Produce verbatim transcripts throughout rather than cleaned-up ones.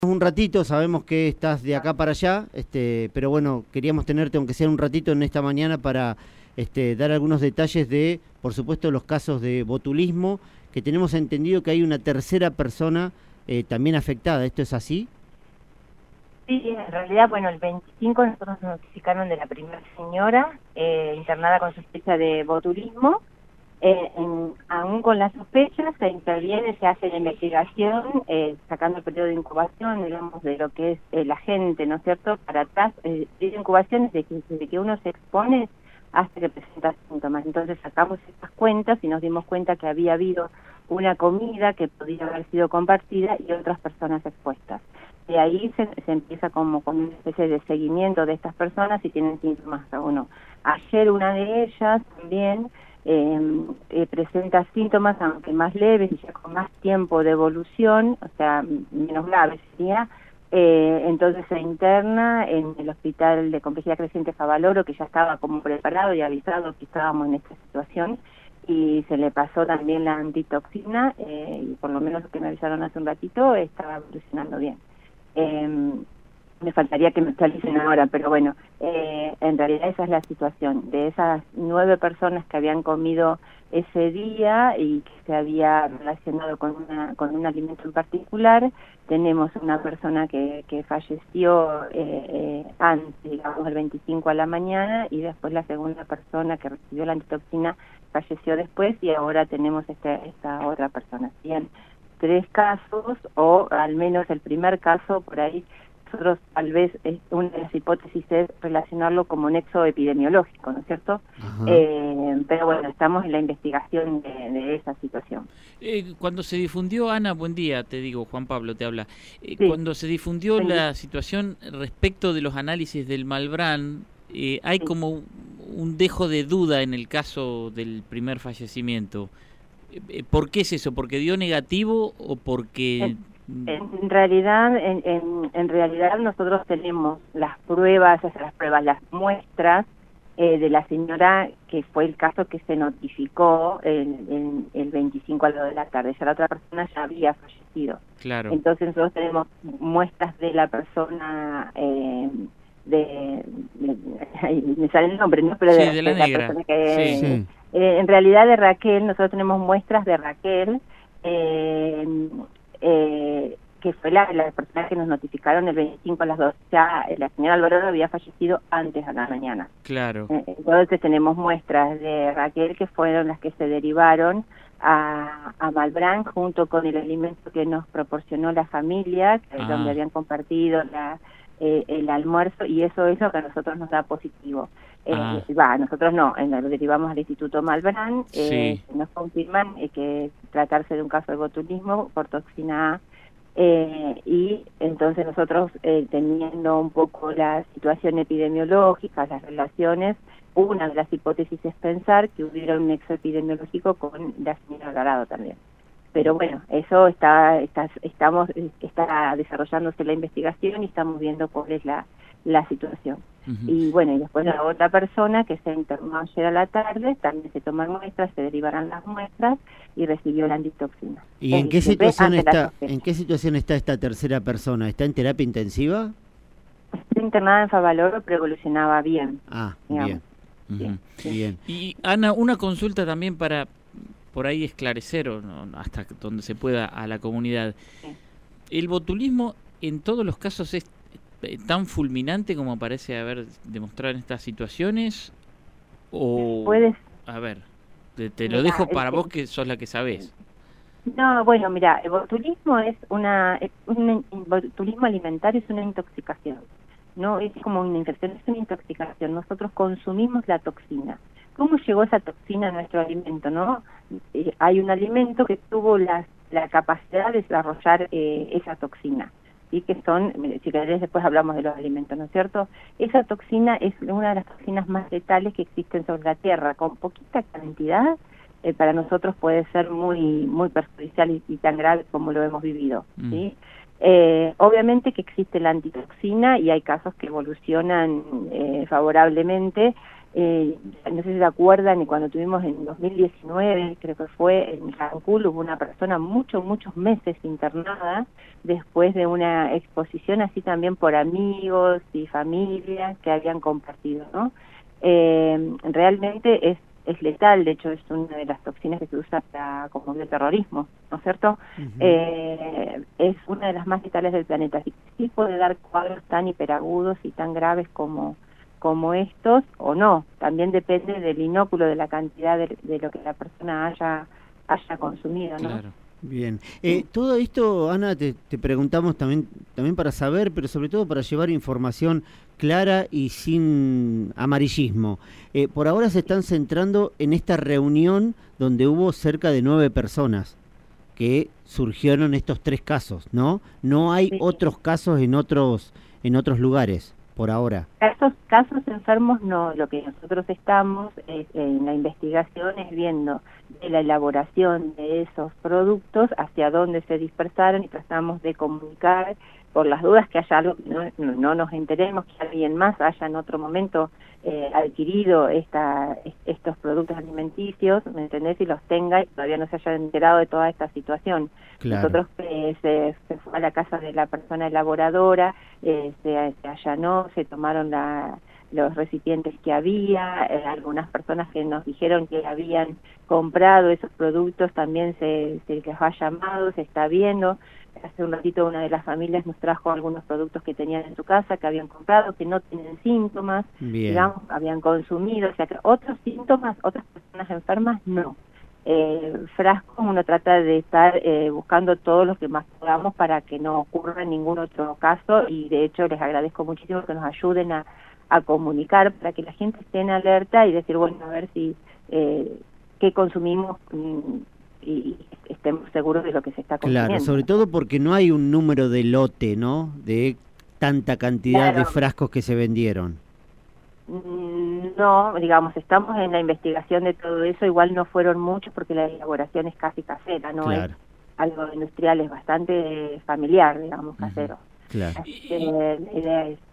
Un ratito, sabemos que estás de acá para allá, este, pero bueno, queríamos tenerte aunque sea un ratito en esta mañana para este, dar algunos detalles de, por supuesto, los casos de botulismo, que tenemos entendido que hay una tercera persona eh, también afectada. ¿Esto es así? Sí, en realidad, bueno, el veinticinco nosotros nos notificaron de la primera señora eh, internada con sospecha de botulismo. Eh, en, aún con las sospechas se interviene, se hace la investigación, eh, sacando el periodo de incubación, digamos, de lo que es eh, la gente, ¿no es cierto? Para atrás, eh, de incubación es de que, desde que uno se expone hasta que presenta síntomas. Entonces sacamos estas cuentas y nos dimos cuenta que había habido una comida que podía haber sido compartida y otras personas expuestas. De ahí se, se empieza como con una especie de seguimiento de estas personas si tienen síntomas o no. Ayer una de ellas también Eh, eh, presenta síntomas, aunque más leves y ya con más tiempo de evolución, o sea, menos grave sería, eh, entonces se interna en el Hospital de Complejidad Creciente Favaloro, que ya estaba como preparado y avisado que estábamos en esta situación, y se le pasó también la antitoxina, eh, y por lo menos lo que me avisaron hace un ratito, estaba evolucionando bien. Eh, Me faltaría que me actualicen ahora, pero bueno, eh, en realidad esa es la situación. De esas nueve personas que habían comido ese día y que se había relacionado con una con un alimento en particular, tenemos una persona que, que falleció eh, eh, antes, digamos, el veinticinco a la mañana, y después la segunda persona que recibió la antitoxina falleció después, y ahora tenemos este, esta otra persona. Bien, tres casos, o al menos el primer caso por ahí. Nosotros tal vez eh, una de las hipótesis es relacionarlo como nexo epidemiológico, ¿no es cierto? Eh, pero bueno, estamos en la investigación de, de esa situación. Eh, cuando se difundió, Ana, buen día, te digo, Juan Pablo te habla. Eh, Sí. Cuando se difundió Sí. la situación respecto de los análisis del Malbrán, eh, hay Sí. como un dejo de duda en el caso del primer fallecimiento. Eh, ¿Por qué es eso? ¿Porque dio negativo o porque...? En, en realidad, en, en, en realidad nosotros tenemos las pruebas, o sea, las pruebas, las muestras eh, de la señora, que fue el caso que se notificó el, el, el veinticinco a lo de la tarde. Ya la otra persona ya había fallecido. Claro. Entonces nosotros tenemos muestras de la persona, eh, de, de, de, me sale el nombre, ¿no? Pero sí, de, de la de la negra. persona que, Sí. Sí. Eh, en realidad de Raquel, nosotros tenemos muestras de Raquel, eh, eh, que fue la, la persona que nos notificaron el veinticinco a las dos. Ya la señora Alvarado había fallecido antes a la mañana. Claro. Eh, entonces tenemos muestras de Raquel que fueron las que se derivaron a, a Malbrán junto con el alimento que nos proporcionó la familia, que Ah. donde habían compartido la, eh, el almuerzo, y eso es lo que a nosotros nos da positivo. Eh, Ah. va, nosotros no, en lo derivamos al Instituto Malbrán, eh, Sí. nos confirman eh, que tratarse de un caso de botulismo por toxina A, eh, y entonces nosotros eh, teniendo un poco la situación epidemiológica, las relaciones, una de las hipótesis es pensar que hubiera un nexo epidemiológico con la señora Alvarado también. Pero bueno, eso está, está, estamos, está desarrollándose la investigación y estamos viendo cuál es la, la situación. Uh-huh. Y bueno, y después la otra persona que se internó ayer a la tarde, también se toman muestras, se derivarán las muestras y recibió la antitoxina. ¿Y en Eh, qué siempre situación ante la está, sospecha. en qué situación está esta tercera persona? ¿Está en terapia intensiva? Está internada en Favaloro, pero evolucionaba bien. Ah, digamos. bien. Sí. Bien. Y Ana, una consulta también para por ahí esclarecer, o no, hasta donde se pueda, a la comunidad. Sí. ¿El botulismo en todos los casos es tan fulminante como parece haber demostrado en estas situaciones? O Puedes. A ver, te, te lo Mirá, dejo para el, vos que sos la que sabés. No, bueno, mira, el botulismo es una, es un el botulismo alimentario, es una intoxicación. No es como una infección, es una intoxicación. Nosotros consumimos la toxina. ¿Cómo llegó esa toxina a nuestro alimento, no? Eh, hay un alimento que tuvo la, la capacidad de desarrollar eh, esa toxina, ¿sí? Que son, si querés después hablamos de los alimentos, ¿no es cierto? Esa toxina es una de las toxinas más letales que existen sobre la Tierra. Con poquita cantidad, eh, para nosotros puede ser muy muy perjudicial y, y tan grave como lo hemos vivido, ¿sí? Mm. Eh, obviamente que existe la antitoxina y hay casos que evolucionan eh, favorablemente. Eh, no sé si se acuerdan, y cuando tuvimos en dos mil diecinueve, creo que fue, en Cancún, hubo una persona muchos, muchos meses internada después de una exposición así también por amigos y familia que habían compartido, ¿no? Eh, realmente es, es letal, de hecho es una de las toxinas que se usa para combatir el terrorismo, ¿no es cierto? Uh-huh. eh, es una de las más letales del planeta, así que sí puede dar cuadros tan hiperagudos y tan graves como como estos, o no, también depende del inóculo, de la cantidad de, de lo que la persona haya haya consumido, ¿no? Claro. Bien. Eh, todo esto, Ana, te, te preguntamos también, también para saber, pero sobre todo para llevar información clara y sin amarillismo. Eh, por ahora se están centrando en esta reunión donde hubo cerca de nueve personas que surgieron estos tres casos, ¿no? No hay sí. otros casos en otros en otros lugares. Por ahora. Casos, casos enfermos no, lo que nosotros estamos es, en la investigación es viendo de la elaboración de esos productos hacia dónde se dispersaron y tratamos de comunicar por las dudas que haya algo que no, no, no nos enteremos, que alguien más haya en otro momento eh, adquirido esta, estos productos alimenticios, ¿me entendés? Y los tenga y todavía no se haya enterado de toda esta situación. Claro. Nosotros eh, se, se fue a la casa de la persona elaboradora, eh, se, se allanó, se tomaron la, los recipientes que había, eh, algunas personas que nos dijeron que habían comprado esos productos también se, se les ha llamado, se está viendo. Hace un ratito una de las familias nos trajo algunos productos que tenían en su casa, que habían comprado, que no tienen síntomas, Bien. digamos, habían consumido, o sea, que otros síntomas, otras personas enfermas, no. Eh, frasco, uno trata de estar eh, buscando todos los que más podamos para que no ocurra ningún otro caso, y de hecho les agradezco muchísimo que nos ayuden a, a comunicar para que la gente esté en alerta y decir, bueno, a ver si eh, qué consumimos y estemos seguros de lo que se está consumiendo. Claro, sobre todo porque no hay un número de lote, ¿no? De tanta cantidad claro. de frascos que se vendieron. No, digamos, estamos en la investigación de todo eso, igual no fueron muchos porque la elaboración es casi casera, no claro. es algo industrial, es bastante familiar, digamos, casero. Uh-huh. Claro. Así que la idea es...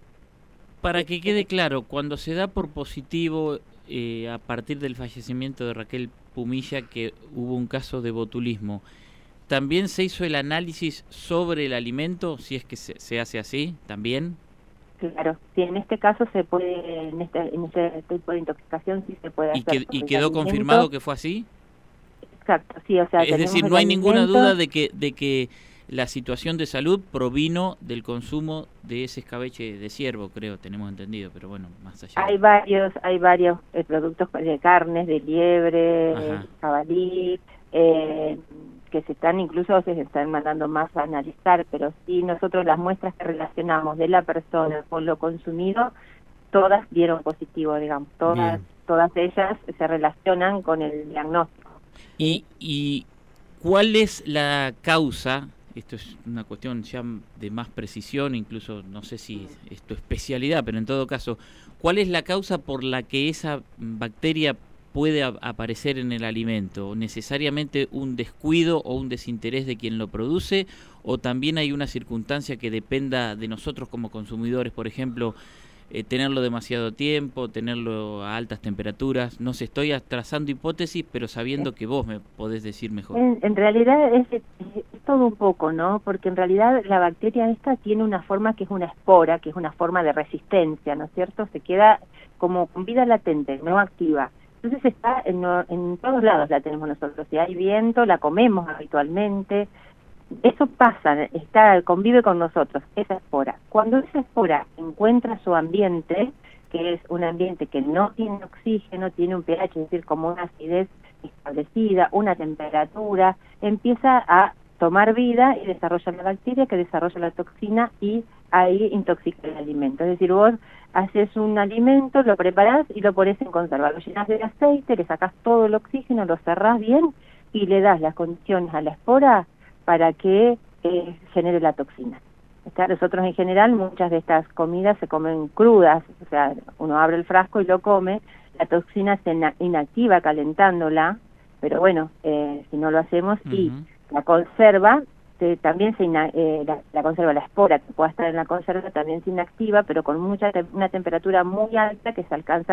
Para que quede claro, cuando se da por positivo eh, a partir del fallecimiento de Raquel Pumilla que hubo un caso de botulismo, ¿también se hizo el análisis sobre el alimento, si es que se, se hace así, también? Claro, sí, en este caso se puede, en este, en este tipo de intoxicación sí se puede ¿Y hacer. Que, ¿Y quedó confirmado que fue así? Exacto, sí, o sea... Es decir, no hay alimento. ninguna duda de que de que la situación de salud provino del consumo de ese escabeche de ciervo, creo, tenemos entendido, pero bueno, más allá. Hay varios, hay varios eh, productos de carnes, de liebre, Ajá. jabalí, eh, que se están, incluso se están mandando más a analizar, pero sí nosotros las muestras que relacionamos de la persona con lo consumido, todas dieron positivo, digamos, todas, Bien. todas ellas se relacionan con el diagnóstico. ¿Y, y cuál es la causa? Esto es una cuestión ya de más precisión, incluso no sé si es tu especialidad, pero en todo caso, ¿cuál es la causa por la que esa bacteria puede a- aparecer en el alimento? ¿Necesariamente un descuido o un desinterés de quien lo produce? ¿O también hay una circunstancia que dependa de nosotros como consumidores? Por ejemplo, eh, tenerlo demasiado tiempo, tenerlo a altas temperaturas. No sé, estoy trazando hipótesis, pero sabiendo que vos me podés decir mejor. En, en realidad es, es, es todo un poco, ¿no? Porque en realidad la bacteria esta tiene una forma que es una espora, que es una forma de resistencia, ¿no es cierto? Se queda como con vida latente, no activa. Entonces está en, en todos lados la tenemos nosotros. Si hay viento, la comemos habitualmente. Eso pasa, está convive con nosotros, esa espora. Cuando esa espora encuentra su ambiente, que es un ambiente que no tiene oxígeno, tiene un pH, es decir, como una acidez establecida, una temperatura, empieza a tomar vida y desarrolla la bacteria que desarrolla la toxina y ahí intoxica el alimento. Es decir, vos haces un alimento, lo preparás y lo pones en conserva, lo llenas de aceite, le sacás todo el oxígeno, lo cerrás bien y le das las condiciones a la espora para que eh, genere la toxina. Está, nosotros en general muchas de estas comidas se comen crudas, o sea, uno abre el frasco y lo come, la toxina se inactiva calentándola, pero bueno, eh, si no lo hacemos, uh-huh. y la conserva, se, también se ina, eh, la, la conserva, la espora que pueda estar en la conserva también se inactiva, pero con mucha te una temperatura muy alta que se alcanza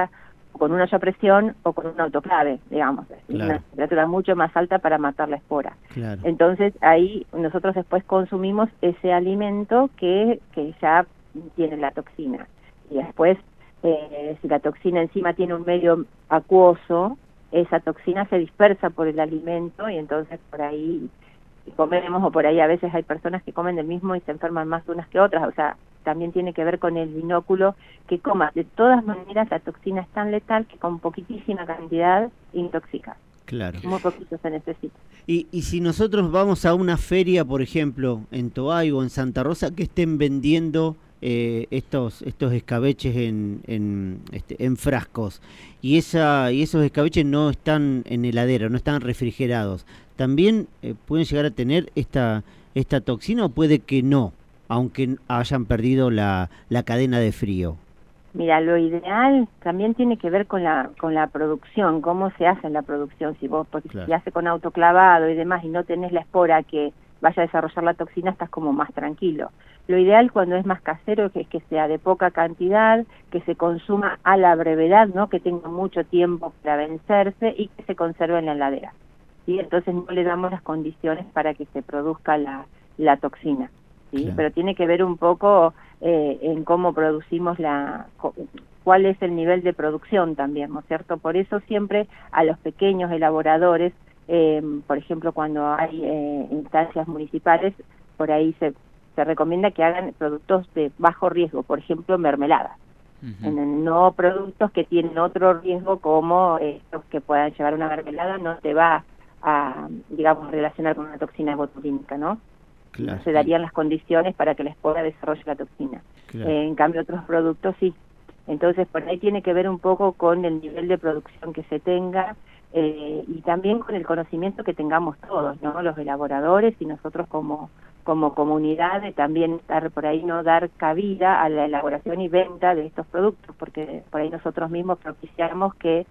con una olla a presión o con un autoclave, digamos, claro. una temperatura mucho más alta para matar la espora. Claro. Entonces ahí nosotros después consumimos ese alimento que, que ya tiene la toxina. Y después, eh, si la toxina encima tiene un medio acuoso, esa toxina se dispersa por el alimento y entonces por ahí comemos, o por ahí a veces hay personas que comen del mismo y se enferman más unas que otras, o sea, también tiene que ver con el binóculo que comas. De todas maneras, la toxina es tan letal que con poquitísima cantidad intoxica. Claro. Muy poquito se necesita. Y, y si nosotros vamos a una feria, por ejemplo, en Toay o en Santa Rosa, que estén vendiendo eh, estos estos escabeches en en, este, en frascos, y esa y esos escabeches no están en heladera, no están refrigerados, ¿también eh, pueden llegar a tener esta esta toxina o puede que no, aunque hayan perdido la, la cadena de frío? Mira, lo ideal también tiene que ver con la con la producción, cómo se hace en la producción. Si vos, porque claro. si se hace con autoclavado y demás y no tenés la espora que vaya a desarrollar la toxina, estás como más tranquilo. Lo ideal cuando es más casero es que sea de poca cantidad, que se consuma a la brevedad, ¿no? Que tenga mucho tiempo para vencerse y que se conserve en la heladera. ¿Sí? Entonces no le damos las condiciones para que se produzca la, la toxina. ¿Sí? Claro. Pero tiene que ver un poco eh, en cómo producimos la, cuál es el nivel de producción también, ¿no es cierto? Por eso siempre a los pequeños elaboradores, eh, por ejemplo, cuando hay eh, instancias municipales, por ahí se, se recomienda que hagan productos de bajo riesgo, por ejemplo, mermeladas. Uh-huh. En, no productos que tienen otro riesgo como estos que puedan llevar una mermelada, no te va a, digamos, relacionar con una toxina botulínica, ¿no? Claro. No se darían las condiciones para que la espora desarrolle la toxina. Claro. Eh, en cambio, otros productos sí. Entonces, por ahí tiene que ver un poco con el nivel de producción que se tenga eh, y también con el conocimiento que tengamos todos, ¿no? Los elaboradores y nosotros como como comunidad, de también estar por ahí, no dar cabida a la elaboración y venta de estos productos, porque por ahí nosotros mismos propiciamos que,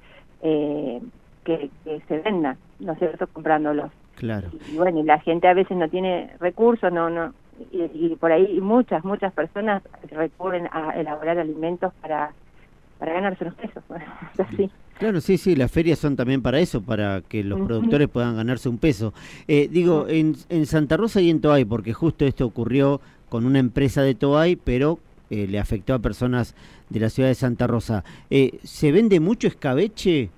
eh, que, que se vendan, ¿no es cierto?, comprándolos. Claro. Y bueno, y la gente a veces no tiene recursos, no, no, y, y por ahí muchas, muchas personas recurren a elaborar alimentos para, para ganarse unos pesos, así. Claro, sí, sí, las ferias son también para eso, para que los uh-huh. productores puedan ganarse un peso. Eh, digo, uh-huh. en, en Santa Rosa y en Toay, porque justo esto ocurrió con una empresa de Toay, pero eh, le afectó a personas de la ciudad de Santa Rosa. Eh, ¿Se vende mucho escabeche?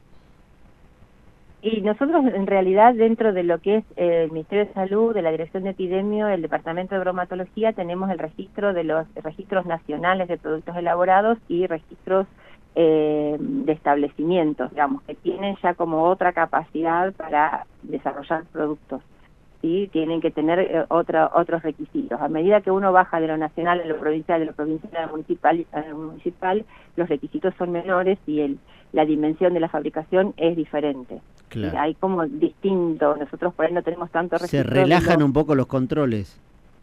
Y nosotros en realidad dentro de lo que es el Ministerio de Salud, de la Dirección de Epidemio, el Departamento de Bromatología, tenemos el registro de los registros nacionales de productos elaborados y registros eh, de establecimientos, digamos, que tienen ya como otra capacidad para desarrollar productos. ¿Sí? Tienen que tener eh, otra, otros requisitos. A medida que uno baja de lo nacional a lo provincial, de lo provincial a lo municipal, a lo municipal los requisitos son menores y el, la dimensión de la fabricación es diferente. Claro. Hay como distinto, nosotros por ahí no tenemos tanto registro. ¿Se relajan los... un poco los controles?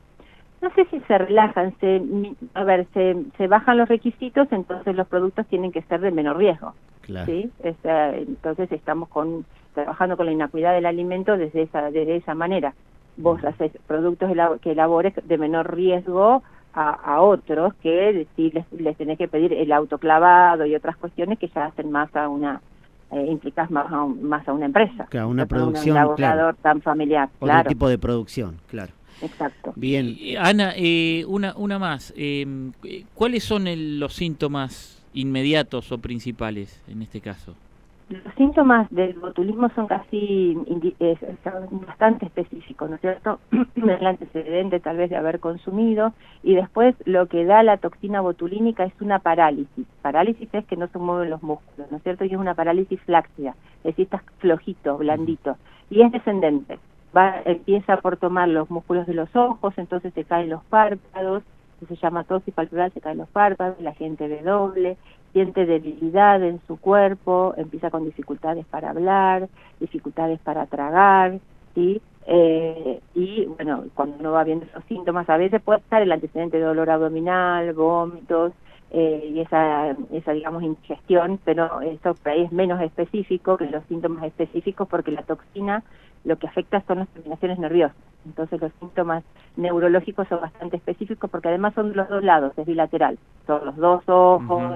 No sé si se relajan, se, a ver, se, se bajan los requisitos, entonces los productos tienen que ser de menor riesgo. Claro. ¿Sí? Es, uh, entonces estamos con trabajando con la inocuidad del alimento desde esa desde esa manera. Vos haces productos que elabores de menor riesgo a, a otros que sí les, les tenés que pedir el autoclavado y otras cuestiones que ya hacen más a una eh, implicas más a, un, más a una empresa. Claro, una producción, un elaborador claro. tan familiar. Otro claro. tipo de producción, claro. Exacto. Bien. Eh, Ana, eh, una una más. Eh, ¿Cuáles son el, los síntomas inmediatos o principales en este caso? Los síntomas del botulismo son casi eh, son bastante específicos, ¿no es cierto? El antecedente tal vez de haber consumido, y después lo que da la toxina botulínica es una parálisis. Parálisis es que no se mueven los músculos, ¿no es cierto? Y es una parálisis flácida, es decir, estás flojito, blandito, y es descendente. Va, empieza por tomar los músculos de los ojos, entonces se caen los párpados, se llama tosis palpebral, se caen los párpados, la gente ve doble, siente debilidad en su cuerpo, empieza con dificultades para hablar, dificultades para tragar, ¿sí? Eh, y bueno, cuando uno va viendo esos síntomas, a veces puede estar el antecedente de dolor abdominal, vómitos, eh, y esa, esa, digamos, indigestión, pero eso es menos específico que los síntomas específicos, porque la toxina lo que afecta son las terminaciones nerviosas. Entonces los síntomas neurológicos son bastante específicos porque además son de los dos lados, es bilateral. Son los dos ojos, uh-huh.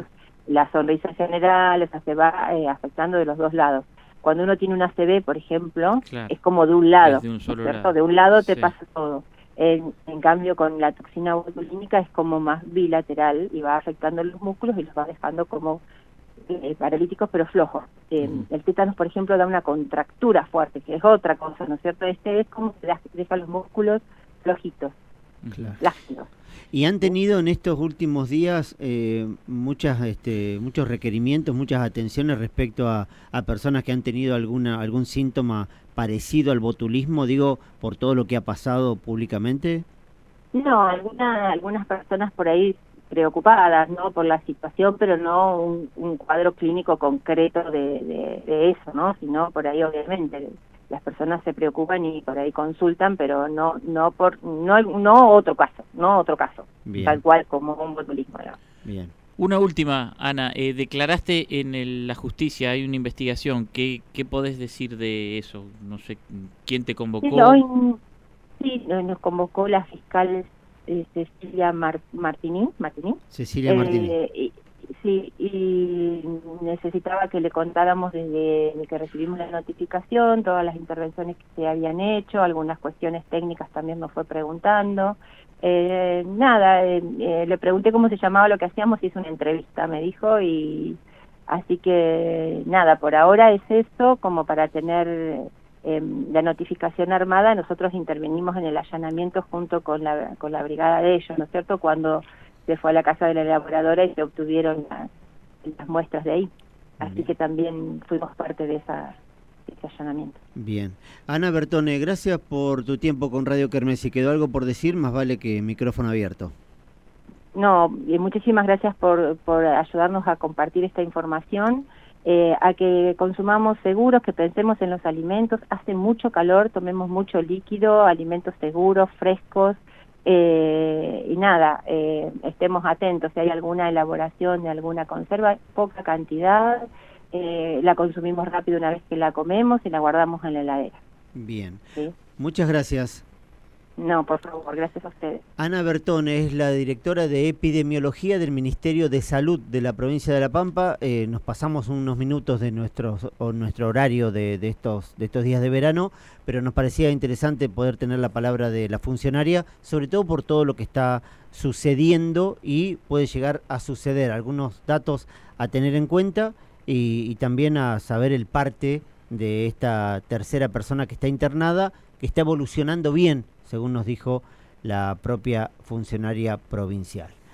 la sonrisa en general, o sea, se va eh, afectando de los dos lados. Cuando uno tiene una A C V, por ejemplo, claro, es como de un lado, de un solo ¿cierto? lado. De un lado te sí. pasa todo. En, en cambio, con la toxina botulínica es como más bilateral y va afectando los músculos y los va dejando como eh, paralíticos pero flojos. Eh, uh-huh. El tétanos, por ejemplo, da una contractura fuerte, que es otra cosa, ¿no es cierto? Este es como que deja los músculos flojitos, claro, lácteos. Y han tenido en estos últimos días eh, muchas, este, muchos requerimientos, muchas atenciones respecto a, a personas que han tenido alguna algún síntoma parecido al botulismo, digo, por todo lo que ha pasado públicamente. No, alguna, algunas personas por ahí preocupadas, ¿no? Por la situación, pero no un, un cuadro clínico concreto de, de, de eso, ¿no? Sino por ahí obviamente las personas se preocupan y por ahí consultan, pero no no por no no otro caso, no otro caso, bien, tal cual como un botulismo, ¿no? Bien. Una última, Ana, eh, declaraste en el, la justicia, hay una investigación, ¿qué qué podés decir de eso? No sé, ¿quién te convocó? Sí, hoy sí nos convocó la fiscal eh, Cecilia Mar Martini, Martini. Cecilia eh, Martini. Y, sí, y necesitaba que le contáramos desde, desde que recibimos la notificación, todas las intervenciones que se habían hecho, algunas cuestiones técnicas también nos fue preguntando. Eh, nada, eh, eh, le pregunté cómo se llamaba lo que hacíamos y hizo una entrevista, me dijo, y así que nada, por ahora es eso, como para tener eh, la notificación armada. Nosotros intervenimos en el allanamiento junto con la, con la brigada de ellos, ¿no es cierto?, cuando se fue a la casa de la elaboradora y se obtuvieron la, las muestras de ahí. Así bien, que también fuimos parte de, esa, de ese allanamiento. Bien. Ana Bertone, gracias por tu tiempo con Radio Kermés. Si quedó algo por decir, más vale que micrófono abierto. No, y muchísimas gracias por, por ayudarnos a compartir esta información, eh, a que consumamos seguros, que pensemos en los alimentos. Hace mucho calor, tomemos mucho líquido, alimentos seguros, frescos. Eh, y nada, eh, estemos atentos si hay alguna elaboración de alguna conserva, poca cantidad, eh, la consumimos rápido una vez que la comemos y la guardamos en la heladera. Bien, ¿sí? Muchas gracias. No, por favor, gracias a ustedes. Ana Bertone es la directora de Epidemiología del Ministerio de Salud de la provincia de La Pampa. Eh, nos pasamos unos minutos de nuestros, o nuestro horario de, de, estos, de estos días de verano, pero nos parecía interesante poder tener la palabra de la funcionaria, sobre todo por todo lo que está sucediendo y puede llegar a suceder. Algunos datos a tener en cuenta y, y también a saber el parte de esta tercera persona que está internada, que está evolucionando bien, según nos dijo la propia funcionaria provincial.